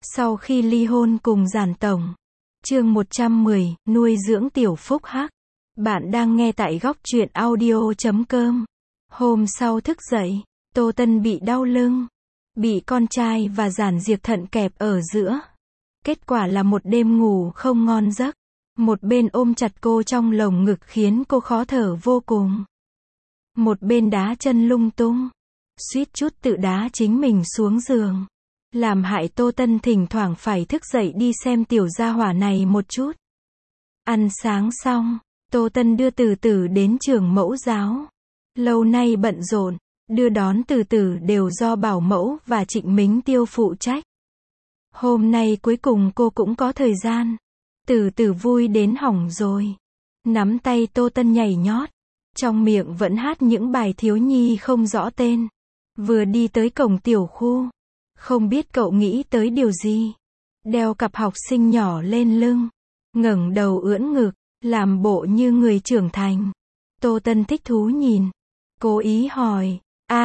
Sau khi ly hôn cùng Giản Tổng. Chương 110, nuôi dưỡng Tiểu Phúc Hắc. Bạn đang nghe tại góc truyện audio.com. Hôm sau thức dậy, Tô Tân bị đau lưng. Bị con trai và Giản Diệp Thận kẹp ở giữa. Kết quả là một đêm ngủ không ngon giấc. Một bên ôm chặt cô trong lồng ngực khiến cô khó thở vô cùng. Một bên đá chân lung tung. Suýt chút tự đá chính mình xuống giường. Làm hại Tô Tân thỉnh thoảng phải thức dậy đi xem tiểu gia hỏa này một chút. Ăn sáng xong, Tô Tân đưa Từ Từ đến trường mẫu giáo. Lâu nay bận rộn, đưa đón Từ Từ đều do bảo mẫu và Trịnh Mính Tiêu phụ trách. Hôm nay cuối cùng cô cũng có thời gian. Từ Từ vui đến hỏng rồi. Nắm tay Tô Tân nhảy nhót. Trong miệng vẫn hát những bài thiếu nhi không rõ tên. Vừa đi tới cổng tiểu khu. Không biết cậu nghĩ tới điều gì. Đeo cặp học sinh nhỏ lên lưng. Ngẩng đầu ưỡn ngực. Làm bộ như người trưởng thành. Tô Tân thích thú nhìn. Cố ý hỏi.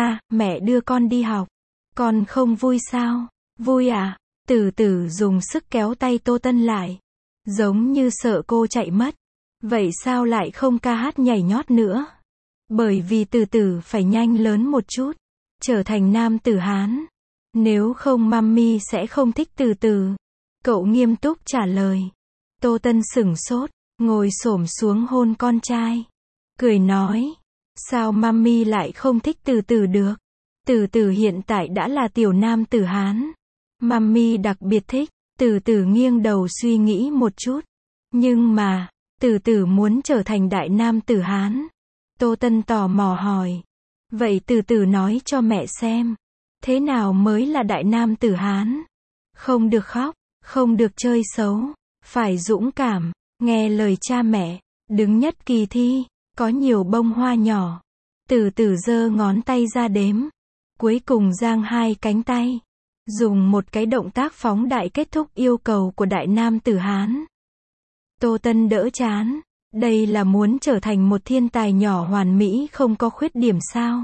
Mẹ đưa con đi học. Con không vui sao? Vui à? Từ Từ dùng sức kéo tay Tô Tân lại. Giống như sợ cô chạy mất. Vậy sao lại không ca hát nhảy nhót nữa? Bởi vì Từ Từ phải nhanh lớn một chút. Trở thành nam tử Hán. Nếu không mami sẽ không thích Từ Từ. Cậu nghiêm túc trả lời. Tô Tân sửng sốt, ngồi xổm xuống hôn con trai. Cười nói. Sao mami lại không thích Từ Từ được? Từ Từ hiện tại đã là tiểu nam tử Hán. Mami đặc biệt thích. Từ Từ nghiêng đầu suy nghĩ một chút. Nhưng mà, Từ Từ muốn trở thành đại nam tử Hán. Tô Tân tò mò hỏi. Vậy Từ Từ nói cho mẹ xem. Thế nào mới là đại nam tử Hán? Không được khóc, không được chơi xấu, phải dũng cảm, nghe lời cha mẹ, đứng nhất kỳ thi, có nhiều bông hoa nhỏ. Từ Từ giơ ngón tay ra đếm, cuối cùng giang hai cánh tay, dùng một cái động tác phóng đại kết thúc yêu cầu của đại nam tử Hán. Tô Tân đỡ chán, đây là muốn trở thành một thiên tài nhỏ hoàn mỹ không có khuyết điểm sao?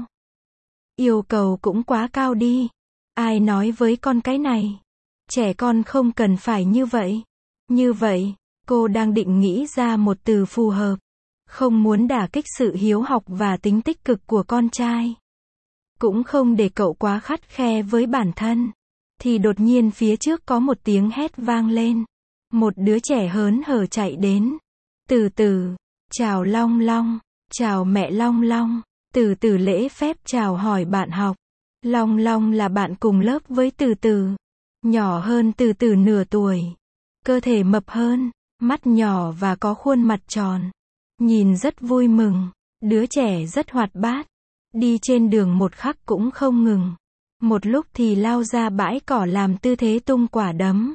Yêu cầu cũng quá cao đi. Ai nói với con cái này? Trẻ con không cần phải như vậy. Như vậy, cô đang định nghĩ ra một từ phù hợp. Không muốn đả kích sự hiếu học và tính tích cực của con trai. Cũng không để cậu quá khắt khe với bản thân. Thì đột nhiên phía trước có một tiếng hét vang lên. Một đứa trẻ hớn hở chạy đến. Từ Từ, chào Long Long, chào mẹ Long Long. Từ Từ lễ phép chào hỏi bạn học. Long Long là bạn cùng lớp với Từ Từ. Nhỏ hơn Từ Từ nửa tuổi. Cơ thể mập hơn, mắt nhỏ và có khuôn mặt tròn. Nhìn rất vui mừng. Đứa trẻ rất hoạt bát. Đi trên đường một khắc cũng không ngừng. Một lúc thì lao ra bãi cỏ làm tư thế tung quả đấm.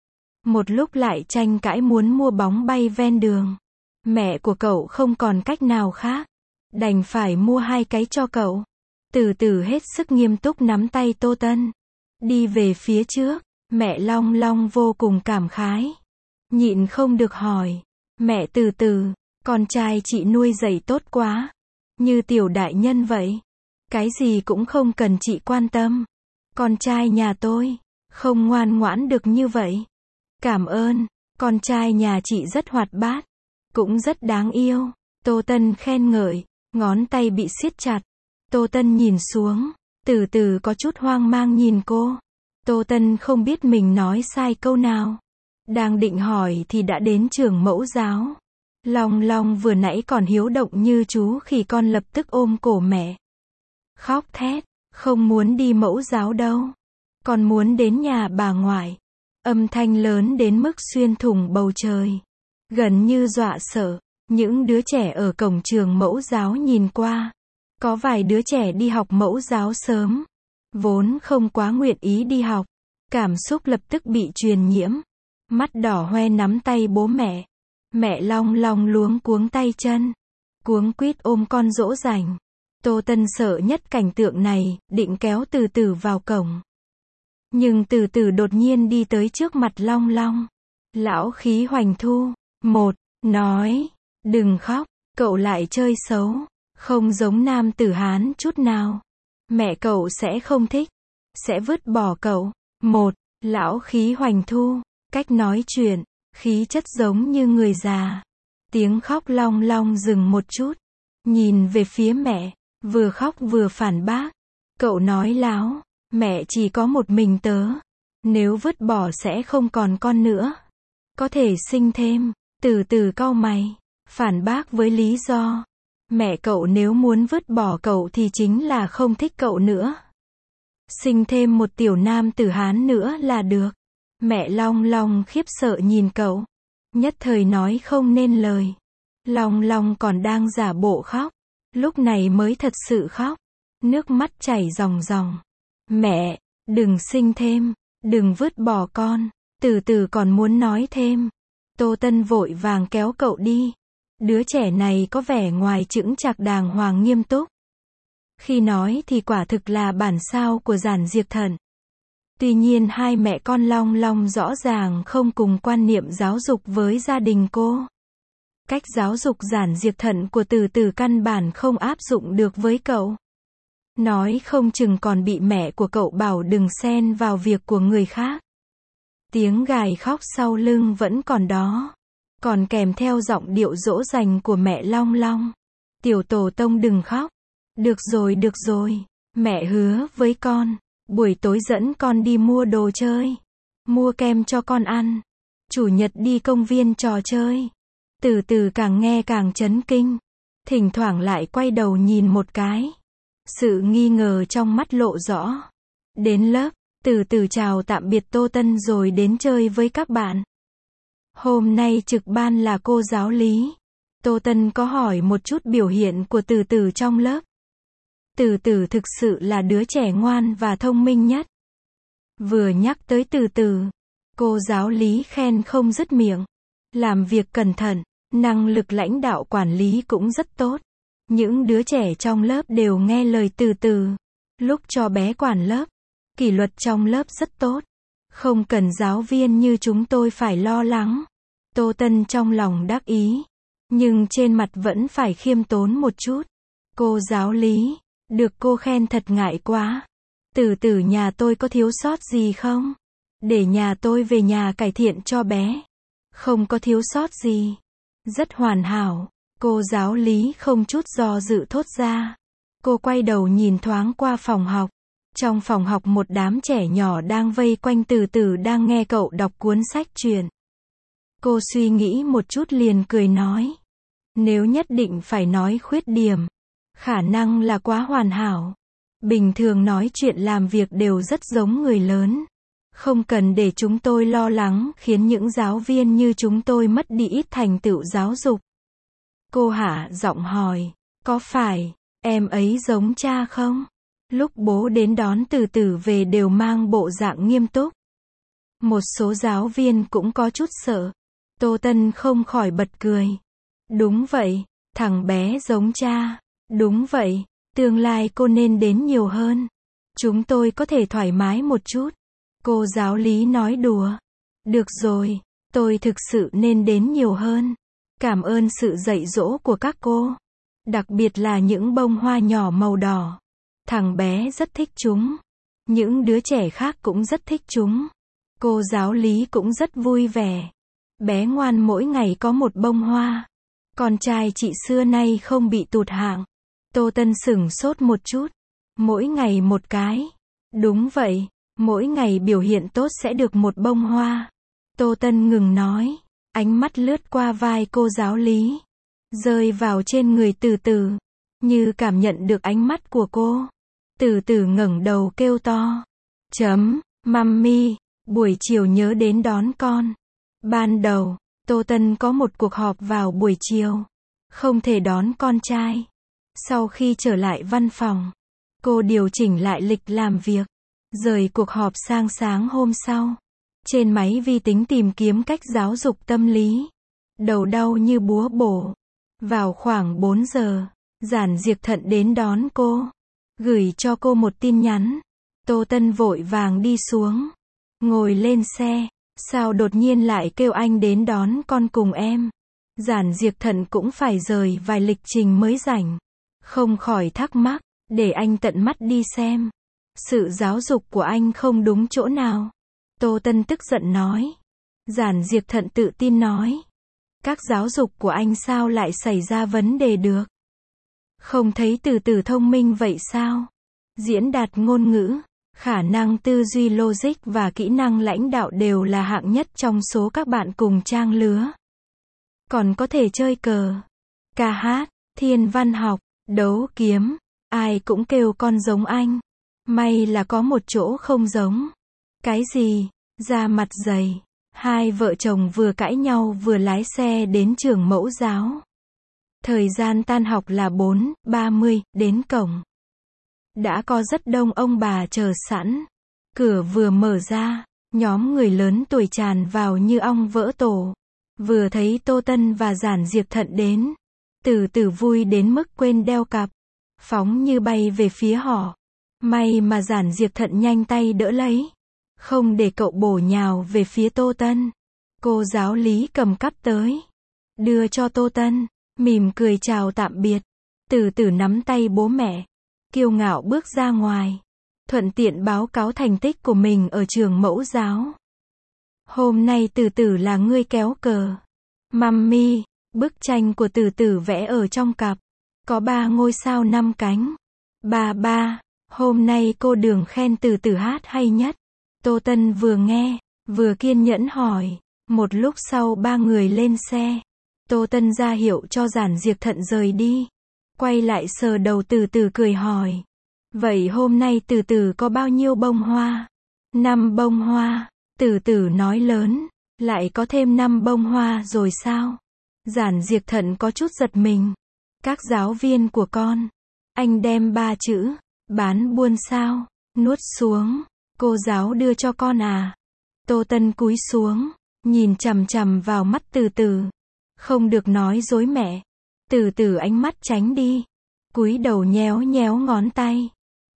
Một lúc lại tranh cãi muốn mua bóng bay ven đường. Mẹ của cậu không còn cách nào khác. Đành phải mua 2 cái cho cậu. Từ Từ hết sức nghiêm túc nắm tay Tô Tân. Đi về phía trước. Mẹ Long Long vô cùng cảm khái. Nhịn không được hỏi. Mẹ Từ Từ, con trai chị nuôi dạy tốt quá. Như tiểu đại nhân vậy. Cái gì cũng không cần chị quan tâm. Con trai nhà tôi, không ngoan ngoãn được như vậy. Cảm ơn, con trai nhà chị rất hoạt bát. Cũng rất đáng yêu. Tô Tân khen ngợi. Ngón tay bị siết chặt. Tô Tân nhìn xuống. Từ Từ có chút hoang mang nhìn cô. Tô Tân không biết mình nói sai câu nào. Đang định hỏi thì đã đến trường mẫu giáo. Long Long vừa nãy còn hiếu động như chú khỉ con lập tức ôm cổ mẹ. Khóc thét. Không muốn đi mẫu giáo đâu. Con muốn đến nhà bà ngoại. Âm thanh lớn đến mức xuyên thủng bầu trời. Gần như dọa sợ. Những đứa trẻ ở cổng trường mẫu giáo nhìn qua. Có vài đứa trẻ đi học mẫu giáo sớm. Vốn không quá nguyện ý đi học. Cảm xúc lập tức bị truyền nhiễm. Mắt đỏ hoe nắm tay bố mẹ. Mẹ Long Long luống cuống tay chân. Cuống quýt ôm con dỗ dành. Tô Tân sợ nhất cảnh tượng này, định kéo Từ Từ vào cổng. Nhưng Từ Từ đột nhiên đi tới trước mặt Long Long. Lão khí hoành thu. Nói. Đừng khóc, cậu lại chơi xấu. Không giống nam tử Hán chút nào. Mẹ cậu sẽ không thích. Sẽ vứt bỏ cậu. Lão khí hoành thu, cách nói chuyện, khí chất giống như người già. Tiếng khóc long long dừng một chút, nhìn về phía mẹ, vừa khóc vừa phản bác. Cậu nói láo, mẹ chỉ có một mình tớ. Nếu vứt bỏ sẽ không còn con nữa. Có thể sinh thêm, từ từ cau mày, phản bác với lý do. Mẹ cậu nếu muốn vứt bỏ cậu thì chính là không thích cậu nữa. Sinh thêm một tiểu nam tử Hán nữa là được. Mẹ Long Long khiếp sợ nhìn cậu. Nhất thời nói không nên lời. Long Long còn đang giả bộ khóc. Lúc này mới thật sự khóc. Nước mắt chảy ròng ròng. Mẹ, đừng sinh thêm. Đừng vứt bỏ con. Từ từ còn muốn nói thêm. Tô Tân vội vàng kéo cậu đi. Đứa trẻ này có vẻ ngoài chững chạc đàng hoàng nghiêm túc. Khi nói thì quả thực là bản sao của Giản Diệp Thần. Tuy nhiên hai mẹ con Long Long rõ ràng không cùng quan niệm giáo dục với gia đình cô. Cách giáo dục Giản Diệp Thần của Từ Từ căn bản không áp dụng được với cậu. Nói không chừng còn bị mẹ của cậu bảo đừng xen vào việc của người khác. Tiếng gài khóc sau lưng vẫn còn đó. Còn kèm theo giọng điệu dỗ dành của mẹ Long Long. Tiểu tổ tông đừng khóc. Được rồi, mẹ hứa với con. Buổi tối dẫn con đi mua đồ chơi. Mua kem cho con ăn. Chủ nhật đi công viên trò chơi. Từ từ càng nghe càng chấn kinh. Thỉnh thoảng lại quay đầu nhìn một cái. Sự nghi ngờ trong mắt lộ rõ. Đến lớp, từ từ chào tạm biệt Tô Tân rồi đến chơi với các bạn. Hôm nay trực ban là cô giáo Lý. Tô Tân có hỏi một chút biểu hiện của Từ Từ trong lớp. Từ Từ thực sự là đứa trẻ ngoan và thông minh nhất. Vừa nhắc tới Từ Từ, cô giáo Lý khen không dứt miệng. Làm việc cẩn thận, năng lực lãnh đạo quản lý cũng rất tốt. Những đứa trẻ trong lớp đều nghe lời Từ Từ. Lúc cho bé quản lớp, kỷ luật trong lớp rất tốt. Không cần giáo viên như chúng tôi phải lo lắng. Tô Tân trong lòng đắc ý. Nhưng trên mặt vẫn phải khiêm tốn một chút. Cô giáo Lý, được cô khen thật ngại quá. Từ từ nhà tôi có thiếu sót gì không? Để nhà tôi về nhà cải thiện cho bé. Không có thiếu sót gì. Rất hoàn hảo. Cô giáo Lý không chút do dự thốt ra. Cô quay đầu nhìn thoáng qua phòng học. Trong phòng học một đám trẻ nhỏ đang vây quanh Từ Từ đang nghe cậu đọc cuốn sách truyện. Cô suy nghĩ một chút liền cười nói. Nếu nhất định phải nói khuyết điểm, khả năng là quá hoàn hảo. Bình thường nói chuyện làm việc đều rất giống người lớn. Không cần để chúng tôi lo lắng khiến những giáo viên như chúng tôi mất đi ít thành tựu giáo dục. Cô hạ giọng hỏi, có phải em ấy giống cha không? Lúc bố đến đón Từ Từ về đều mang bộ dạng nghiêm túc. Một số giáo viên cũng có chút sợ. Tô Tân không khỏi bật cười. Đúng vậy, thằng bé giống cha. Đúng vậy, tương lai cô nên đến nhiều hơn. Chúng tôi có thể thoải mái một chút. Cô giáo Lý nói đùa. Được rồi, tôi thực sự nên đến nhiều hơn. Cảm ơn sự dạy dỗ của các cô. Đặc biệt là những bông hoa nhỏ màu đỏ. Thằng bé rất thích chúng. Những đứa trẻ khác cũng rất thích chúng. Cô giáo Lý cũng rất vui vẻ. Bé ngoan mỗi ngày có một bông hoa. Con trai chị xưa nay không bị tụt hạng. Tô Tân sửng sốt một chút. Mỗi ngày một cái. Đúng vậy, mỗi ngày biểu hiện tốt sẽ được một bông hoa. Tô Tân ngừng nói. Ánh mắt lướt qua vai cô giáo Lý. Rơi vào trên người Từ Từ. Như cảm nhận được ánh mắt của cô. Từ từ ngẩng đầu kêu to. Mummy, buổi chiều nhớ đến đón con. Ban đầu, Tô Tân có một cuộc họp vào buổi chiều. Không thể đón con trai. Sau khi trở lại văn phòng, cô điều chỉnh lại lịch làm việc. Rời cuộc họp sang sáng hôm sau. Trên máy vi tính tìm kiếm cách giáo dục tâm lý. Đầu đau như búa bổ. Vào khoảng 4 giờ, Giản Diệp Thận đến đón cô. Gửi cho cô một tin nhắn. Tô Tân vội vàng đi xuống. Ngồi lên xe. Sao đột nhiên lại kêu anh đến đón con cùng em? Giản Diệp Thận cũng phải rời vài lịch trình mới rảnh. Không khỏi thắc mắc. Để anh tận mắt đi xem. Sự giáo dục của anh không đúng chỗ nào. Tô Tân tức giận nói. Giản Diệp Thận tự tin nói. Các giáo dục của anh sao lại xảy ra vấn đề được? Không thấy từ từ thông minh vậy sao? Diễn đạt ngôn ngữ, khả năng tư duy logic và kỹ năng lãnh đạo đều là hạng nhất trong số các bạn cùng trang lứa. Còn có thể chơi cờ, ca hát, thiên văn học, đấu kiếm, ai cũng kêu con giống anh. May là có một chỗ không giống. Cái gì? Da mặt dày. Hai vợ chồng vừa cãi nhau vừa lái xe đến trường mẫu giáo. Thời gian tan học là 4:30, đến cổng. Đã có rất đông ông bà chờ sẵn. Cửa vừa mở ra, nhóm người lớn tuổi tràn vào như ong vỡ tổ. Vừa thấy Tô Tân và Giản Diệp Thận đến, Từ Từ vui đến mức quên đeo cặp, phóng như bay về phía họ. May mà Giản Diệp Thận nhanh tay đỡ lấy, không để cậu bổ nhào về phía Tô Tân. Cô giáo lý cầm cắp tới, đưa cho Tô Tân, mỉm cười chào tạm biệt. Từ Từ nắm tay bố mẹ, kiêu ngạo bước ra ngoài, thuận tiện báo cáo thành tích của mình ở trường mẫu giáo. Hôm nay Từ Từ là người kéo cờ. Mummy, bức tranh của Từ Từ vẽ ở trong cặp, có 3 ngôi sao 5 cánh. Ba, hôm nay cô Đường khen Từ Từ hát hay nhất. Tô Tân vừa nghe, vừa kiên nhẫn hỏi. Một lúc sau ba người lên xe. Tô Tân ra hiệu cho Giản Diệp Thận rời đi. Quay lại sờ đầu Từ Từ cười hỏi. Vậy hôm nay Từ Từ có bao nhiêu bông hoa? 5 bông hoa. Từ Từ nói lớn. Lại có thêm 5 bông hoa rồi sao? Giản Diệp Thận có chút giật mình. Các giáo viên của con. Anh đem 3 chữ. Bán buôn sao? Nuốt xuống. Cô giáo đưa cho con à? Tô Tân cúi xuống, nhìn chằm chằm vào mắt Từ Từ. Không được nói dối mẹ. Từ Từ ánh mắt tránh đi. Cúi đầu nhéo nhéo ngón tay.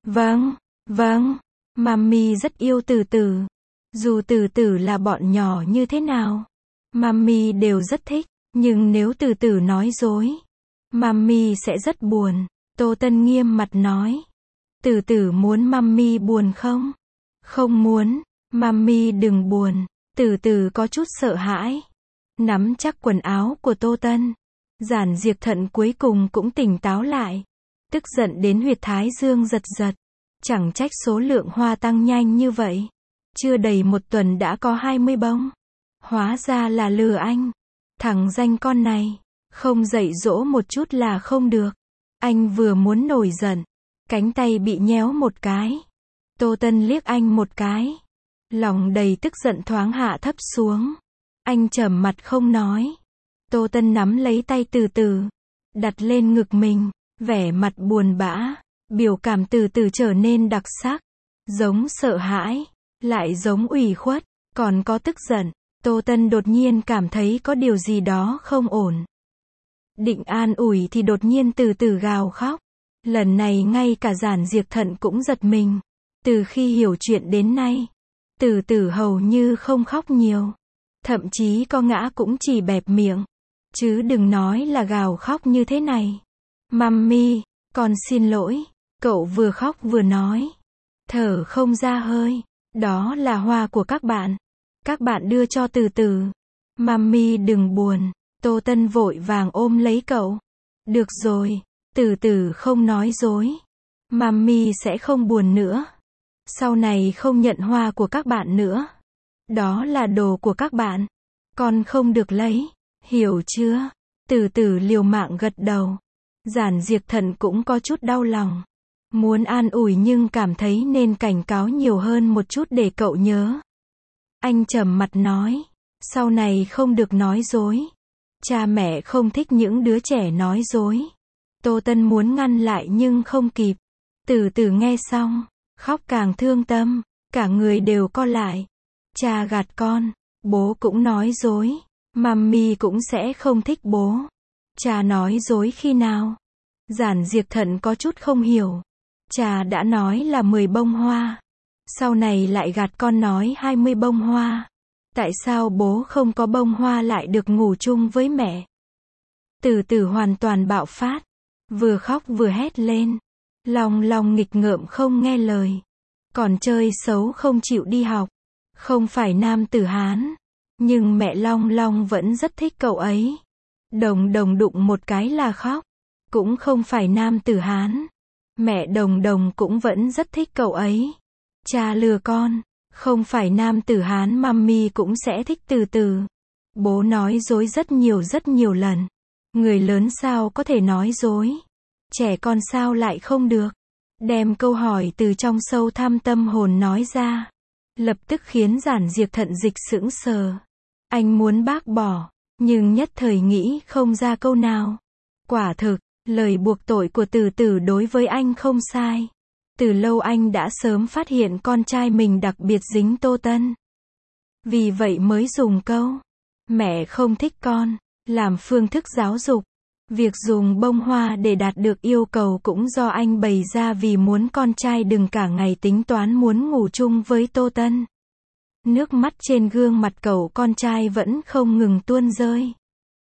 Vâng. Mummy rất yêu Từ Từ. Dù Từ Từ là bọn nhỏ như thế nào, Mummy đều rất thích. Nhưng nếu Từ Từ nói dối, Mummy sẽ rất buồn. Tô Tân nghiêm mặt nói. Từ Từ muốn Mummy buồn không? Không muốn. Mummy đừng buồn. Từ Từ có chút sợ hãi. Nắm chắc quần áo của Tô Tân. Giản Diệp Thận cuối cùng cũng tỉnh táo lại. Tức giận đến huyệt thái dương giật giật. Chẳng trách số lượng hoa tăng nhanh như vậy. Chưa đầy 1 tuần đã có 20 bông. Hóa ra là lừa anh. Thằng danh con này. Không dạy dỗ một chút là không được. Anh vừa muốn nổi giận. Cánh tay bị nhéo một cái. Tô Tân liếc anh một cái. Lòng đầy tức giận thoáng hạ thấp xuống. Anh trầm mặt không nói. Tô Tân nắm lấy tay Từ Từ, đặt lên ngực mình, vẻ mặt buồn bã. Biểu cảm Từ Từ trở nên đặc sắc. Giống sợ hãi, lại giống ủy khuất, còn có tức giận. Tô Tân đột nhiên cảm thấy có điều gì đó không ổn. Định an ủi thì đột nhiên Từ Từ gào khóc. Lần này ngay cả Giản Diệp Thận cũng giật mình. Từ khi hiểu chuyện đến nay, Từ Từ hầu như không khóc nhiều. Thậm chí có ngã cũng chỉ bẹp miệng. Chứ đừng nói là gào khóc như thế này. Mummy, con xin lỗi. Cậu vừa khóc vừa nói. Thở không ra hơi. Đó là hoa của các bạn. Các bạn đưa cho Từ Từ. Mummy đừng buồn. Tô Tân vội vàng ôm lấy cậu. Được rồi. Từ Từ không nói dối. Mummy sẽ không buồn nữa. Sau này không nhận hoa của các bạn nữa. Đó là đồ của các bạn. Con không được lấy. Hiểu chưa? Từ Từ liều mạng gật đầu. Giản Diệp Thận cũng có chút đau lòng. Muốn an ủi nhưng cảm thấy nên cảnh cáo nhiều hơn một chút để cậu nhớ. Anh trầm mặt nói. Sau này không được nói dối. Cha mẹ không thích những đứa trẻ nói dối. Tô Tân muốn ngăn lại nhưng không kịp. Từ Từ nghe xong, khóc càng thương tâm, cả người đều co lại. Cha gạt con, bố cũng nói dối, Mummy cũng sẽ không thích bố. Cha nói dối khi nào? Giản Diệp Thận có chút không hiểu. Cha đã nói là 10 bông hoa. Sau này lại gạt con nói 20 bông hoa. Tại sao bố không có bông hoa lại được ngủ chung với mẹ? Từ Từ hoàn toàn bạo phát. Vừa khóc vừa hét lên. Lòng nghịch ngợm không nghe lời. Còn chơi xấu không chịu đi học. Không phải nam tử Hán. Nhưng mẹ Long Long vẫn rất thích cậu ấy. Đồng Đồng đụng một cái là khóc. Cũng không phải nam tử Hán. Mẹ Đồng Đồng cũng vẫn rất thích cậu ấy. Cha lừa con. Không phải nam tử Hán, mummy cũng sẽ thích từ từ. Bố nói dối rất nhiều lần. Người lớn sao có thể nói dối? Trẻ con sao lại không được? Đem câu hỏi từ trong sâu thẳm tâm hồn nói ra. Lập tức khiến Giản Diệp Thận Dịch sững sờ. Anh muốn bác bỏ, nhưng nhất thời nghĩ không ra câu nào. Quả thực, lời buộc tội của Từ Từ đối với anh không sai. Từ lâu anh đã sớm phát hiện con trai mình đặc biệt dính Tô Tân. Vì vậy mới dùng câu mẹ không thích con làm phương thức giáo dục. Việc dùng bông hoa để đạt được yêu cầu cũng do anh bày ra vì muốn con trai đừng cả ngày tính toán muốn ngủ chung với Tô Tân. Nước mắt trên gương mặt cậu con trai vẫn không ngừng tuôn rơi.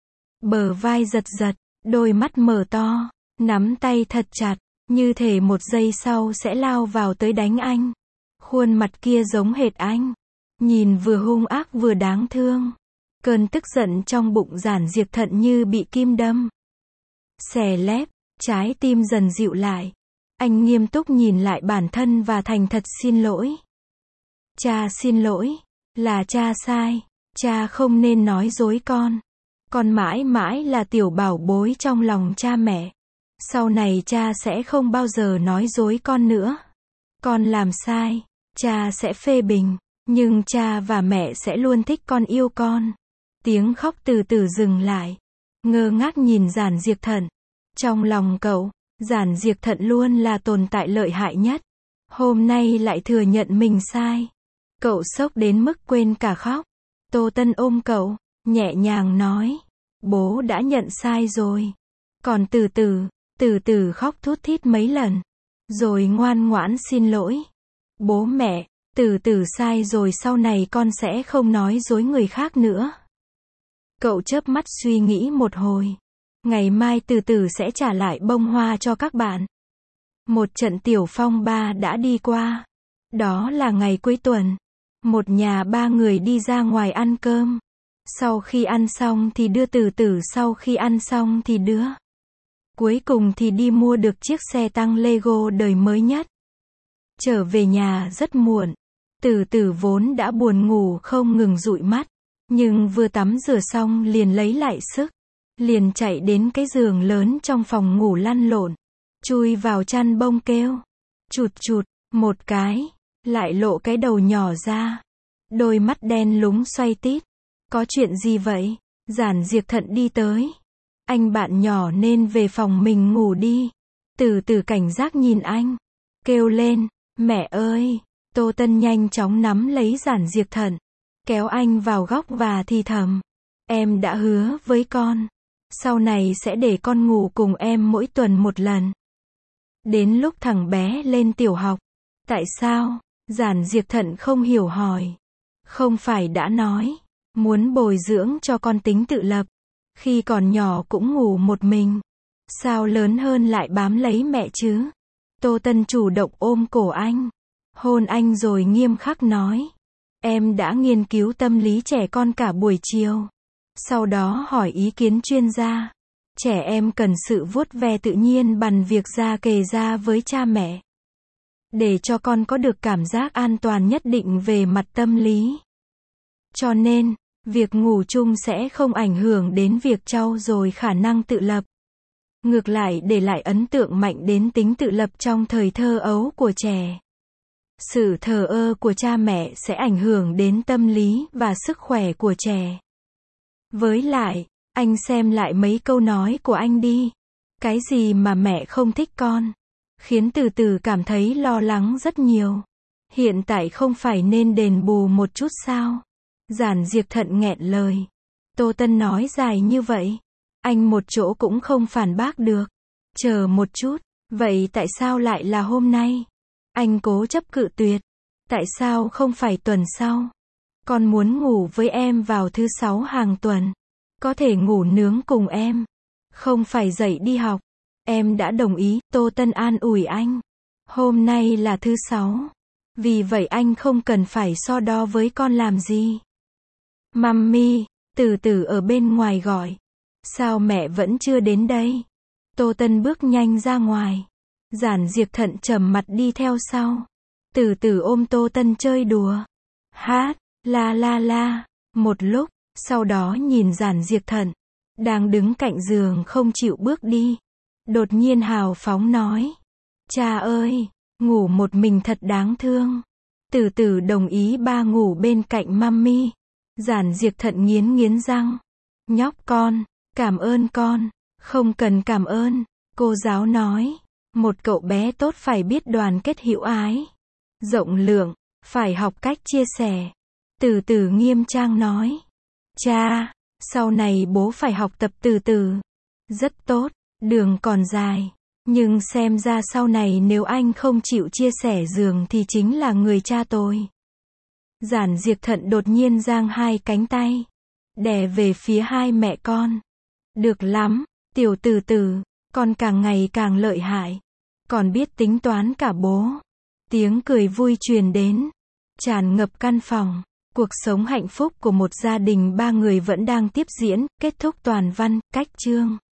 Bờ vai giật giật, đôi mắt mở to, nắm tay thật chặt, như thể một giây sau sẽ lao vào tới đánh anh. Khuôn mặt kia giống hệt anh. Nhìn vừa hung ác vừa đáng thương. Cơn tức giận trong bụng Giản Diệp Thận như bị kim đâm. Xè lép, trái tim dần dịu lại. Anh nghiêm túc nhìn lại bản thân và thành thật xin lỗi. Cha xin lỗi. Là cha sai. Cha không nên nói dối con. Con mãi mãi là tiểu bảo bối trong lòng cha mẹ. Sau này cha sẽ không bao giờ nói dối con nữa. Con làm sai, cha sẽ phê bình. Nhưng cha và mẹ sẽ luôn thích con, yêu con. Tiếng khóc từ từ dừng lại. Ngơ ngác nhìn Giản Diệp Thận. Trong lòng cậu, Giản Diệp Thận luôn là tồn tại lợi hại nhất. Hôm nay lại thừa nhận mình sai. Cậu sốc đến mức quên cả khóc. Tô Tân ôm cậu, nhẹ nhàng nói. Bố đã nhận sai rồi. Còn từ từ khóc thút thít mấy lần. Rồi ngoan ngoãn xin lỗi. Bố mẹ, từ từ sai rồi, sau này con sẽ không nói dối người khác nữa. Cậu chớp mắt suy nghĩ một hồi. Ngày mai từ từ sẽ trả lại bông hoa cho các bạn. Một trận tiểu phong ba đã đi qua. Đó là ngày cuối tuần. Một nhà ba người đi ra ngoài ăn cơm. Sau khi ăn xong thì đưa từ từ, sau khi ăn xong thì đưa. Cuối cùng thì đi mua được chiếc xe tăng Lego đời mới nhất. Trở về nhà rất muộn. Từ từ vốn đã buồn ngủ không ngừng dụi mắt. Nhưng vừa tắm rửa xong liền lấy lại sức. Liền chạy đến cái giường lớn trong phòng ngủ lăn lộn. Chui vào chăn bông kêu. Chụt chụt, một cái. Lại lộ cái đầu nhỏ ra. Đôi mắt đen lúng xoay tít. Có chuyện gì vậy? Giản Diệp Thận đi tới. Anh bạn nhỏ nên về phòng mình ngủ đi. Từ từ cảnh giác nhìn anh. Kêu lên, mẹ ơi. Tô Tân nhanh chóng nắm lấy Giản Diệp Thận. Kéo anh vào góc và thì thầm. Em đã hứa với con. Sau này sẽ để con ngủ cùng em mỗi tuần một lần. Đến lúc thằng bé lên tiểu học. Tại sao? Giản Diệp Thận không hiểu hỏi. Không phải đã nói. Muốn bồi dưỡng cho con tính tự lập. Khi còn nhỏ cũng ngủ một mình. Sao lớn hơn lại bám lấy mẹ chứ? Tô Tân chủ động ôm cổ anh. Hôn anh rồi nghiêm khắc nói. Em đã nghiên cứu tâm lý trẻ con cả buổi chiều. Sau đó hỏi ý kiến chuyên gia. Trẻ em cần sự vuốt ve tự nhiên bằng việc ra kề ra với cha mẹ. Để cho con có được cảm giác an toàn nhất định về mặt tâm lý. Cho nên, việc ngủ chung sẽ không ảnh hưởng đến việc trau dồi khả năng tự lập. Ngược lại để lại ấn tượng mạnh đến tính tự lập trong thời thơ ấu của trẻ. Sự thờ ơ của cha mẹ sẽ ảnh hưởng đến tâm lý và sức khỏe của trẻ. Với lại, anh xem lại mấy câu nói của anh đi. Cái gì mà mẹ không thích con? Khiến từ từ cảm thấy lo lắng rất nhiều. Hiện tại không phải nên đền bù một chút sao? Giản Diệp Thận nghẹn lời. Tô Tân nói dài như vậy. Anh một chỗ cũng không phản bác được. Chờ một chút. Vậy tại sao lại là hôm nay? Anh cố chấp cự tuyệt. Tại sao không phải tuần sau? Con muốn ngủ với em vào thứ 6 hàng tuần. Có thể ngủ nướng cùng em. Không phải dậy đi học. Em đã đồng ý. Tô Tân an ủi anh. Hôm nay là thứ 6. Vì vậy anh không cần phải so đo với con làm gì. Mummy, từ từ ở bên ngoài gọi. Sao mẹ vẫn chưa đến đây? Tô Tân bước nhanh ra ngoài. Giản Diệp Thận trầm mặt đi theo sau. Từ từ ôm Tô Tân chơi đùa. Hát, la la la. Một lúc, sau đó nhìn Giản Diệp Thận. Đang đứng cạnh giường không chịu bước đi. Đột nhiên hào phóng nói. Cha ơi, ngủ một mình thật đáng thương. Từ từ đồng ý ba ngủ bên cạnh mummy. Giản Diệp Thận nghiến răng. Nhóc con, cảm ơn con. Không cần cảm ơn, cô giáo nói. Một cậu bé tốt phải biết đoàn kết hữu ái. Rộng lượng, phải học cách chia sẻ. Từ từ nghiêm trang nói. Cha, sau này bố phải học tập từ từ. Rất tốt, đường còn dài. Nhưng xem ra sau này nếu anh không chịu chia sẻ giường thì chính là người cha tôi. Giản Diệp Thận đột nhiên giang hai cánh tay. Đè về phía hai mẹ con. Được lắm, tiểu từ từ, con càng ngày càng lợi hại. Còn biết tính toán cả bố. Tiếng cười vui truyền đến. Tràn ngập căn phòng. Cuộc sống hạnh phúc của một gia đình ba người vẫn đang tiếp diễn. Kết thúc toàn văn, cách chương.